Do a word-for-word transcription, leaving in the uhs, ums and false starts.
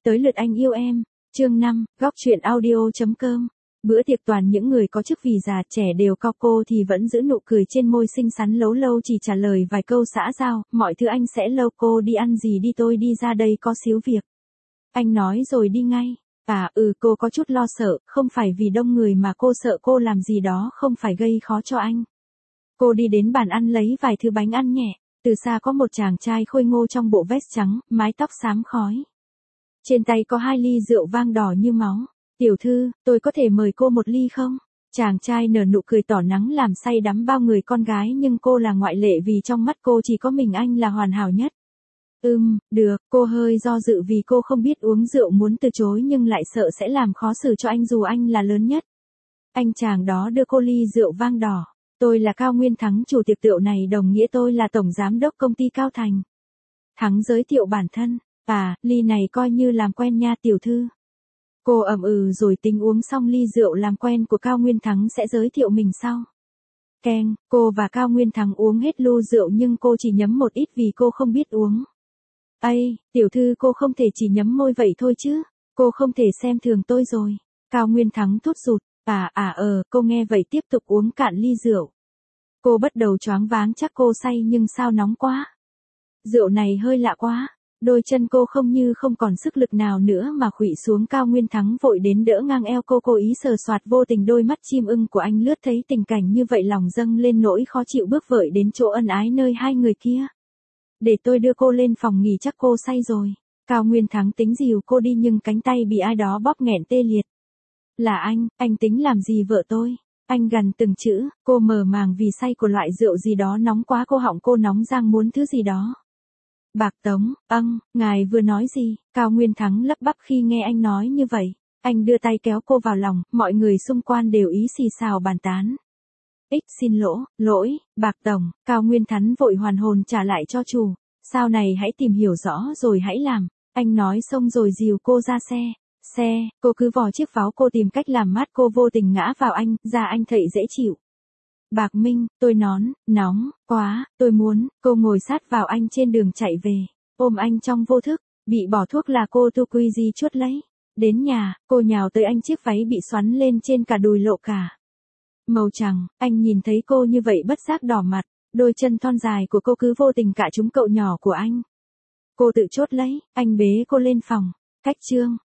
tới lượt anh yêu em. Chương năm, góc truyện audio.com. Bữa tiệc toàn những người có chức vì già trẻ đều cao, cô thì vẫn giữ nụ cười trên môi xinh xắn, Lấu Lâu chỉ trả lời vài câu xã giao, mọi thứ anh sẽ lâu, cô đi ăn gì đi, tôi đi ra đây có xíu việc. Anh nói rồi đi ngay. À ừ, cô có chút lo sợ, không phải vì đông người mà cô sợ cô làm gì đó không phải gây khó cho anh. Cô đi đến bàn ăn lấy vài thứ bánh ăn nhẹ, từ xa có một chàng trai khôi ngô trong bộ vest trắng, mái tóc xám khói. Trên tay có hai ly rượu vang đỏ như máu. Tiểu thư, tôi có thể mời cô một ly không? Chàng trai nở nụ cười tỏ nắng làm say đắm bao người con gái, nhưng cô là ngoại lệ vì trong mắt cô chỉ có mình anh là hoàn hảo nhất. Ừm, được, cô hơi do dự vì cô không biết uống rượu, muốn từ chối nhưng lại sợ sẽ làm khó xử cho anh dù anh là lớn nhất. Anh chàng đó đưa cô ly rượu vang đỏ. Tôi là Cao Nguyên Thắng, chủ tiệc rượu này, đồng nghĩa tôi là tổng giám đốc công ty Cao Thành. Thắng giới thiệu bản thân. À, ly này coi như làm quen nha tiểu thư. Cô ậm ừ rồi tính uống xong ly rượu làm quen của Cao Nguyên Thắng sẽ giới thiệu mình sau. Keng, cô và Cao Nguyên Thắng uống hết lu rượu nhưng cô chỉ nhấm một ít vì cô không biết uống. Ây, tiểu thư, cô không thể chỉ nhấm môi vậy thôi chứ, cô không thể xem thường tôi rồi. Cao Nguyên Thắng thốt rụt. À à ờ, cô nghe vậy tiếp tục uống cạn ly rượu. Cô bắt đầu choáng váng, chắc cô say nhưng sao nóng quá. Rượu này hơi lạ quá. Đôi chân cô không như không còn sức lực nào nữa mà khuỵu xuống. Cao Nguyên Thắng vội đến đỡ ngang eo cô, cố ý sờ soạt, vô tình đôi mắt chim ưng của anh lướt thấy tình cảnh như vậy, lòng dâng lên nỗi khó chịu, bước vội đến chỗ ân ái nơi hai người kia. Để tôi đưa cô lên phòng nghỉ, chắc cô say rồi. Cao Nguyên Thắng tính dìu cô đi nhưng cánh tay bị ai đó bóp nghẹn tê liệt. Là anh, anh tính làm gì vợ tôi? Anh gằn từng chữ, cô mờ màng vì say của loại rượu gì đó nóng quá, cô họng cô nóng rang muốn thứ gì đó. Bạc Tống, âng, ngài vừa nói gì? Cao Nguyên Thắng lắp bắp khi nghe anh nói như vậy. Anh đưa tay kéo cô vào lòng, mọi người xung quanh đều ý xì xào bàn tán. Ích xin lỗi, lỗi, Bạc Tổng. Cao Nguyên Thắng vội hoàn hồn trả lại cho chủ. Sau này hãy tìm hiểu rõ rồi hãy làm. Anh nói xong rồi dìu cô ra xe. Xe, cô cứ vò chiếc váo, cô tìm cách làm mát, cô vô tình ngã vào anh, da anh thậy dễ chịu. Bạc Minh, tôi nón, nóng, quá, tôi muốn, cô ngồi sát vào anh trên đường chạy về, ôm anh trong vô thức, bị bỏ thuốc là cô tu quy di chuốt lấy. Đến nhà, cô nhào tới anh, chiếc váy bị xoắn lên trên cả đùi lộ cả. Màu trắng, anh nhìn thấy cô như vậy bất giác đỏ mặt, đôi chân thon dài của cô cứ vô tình cạ trúng cậu nhỏ của anh. Cô tự chốt lấy, anh bế cô lên phòng. Cách chương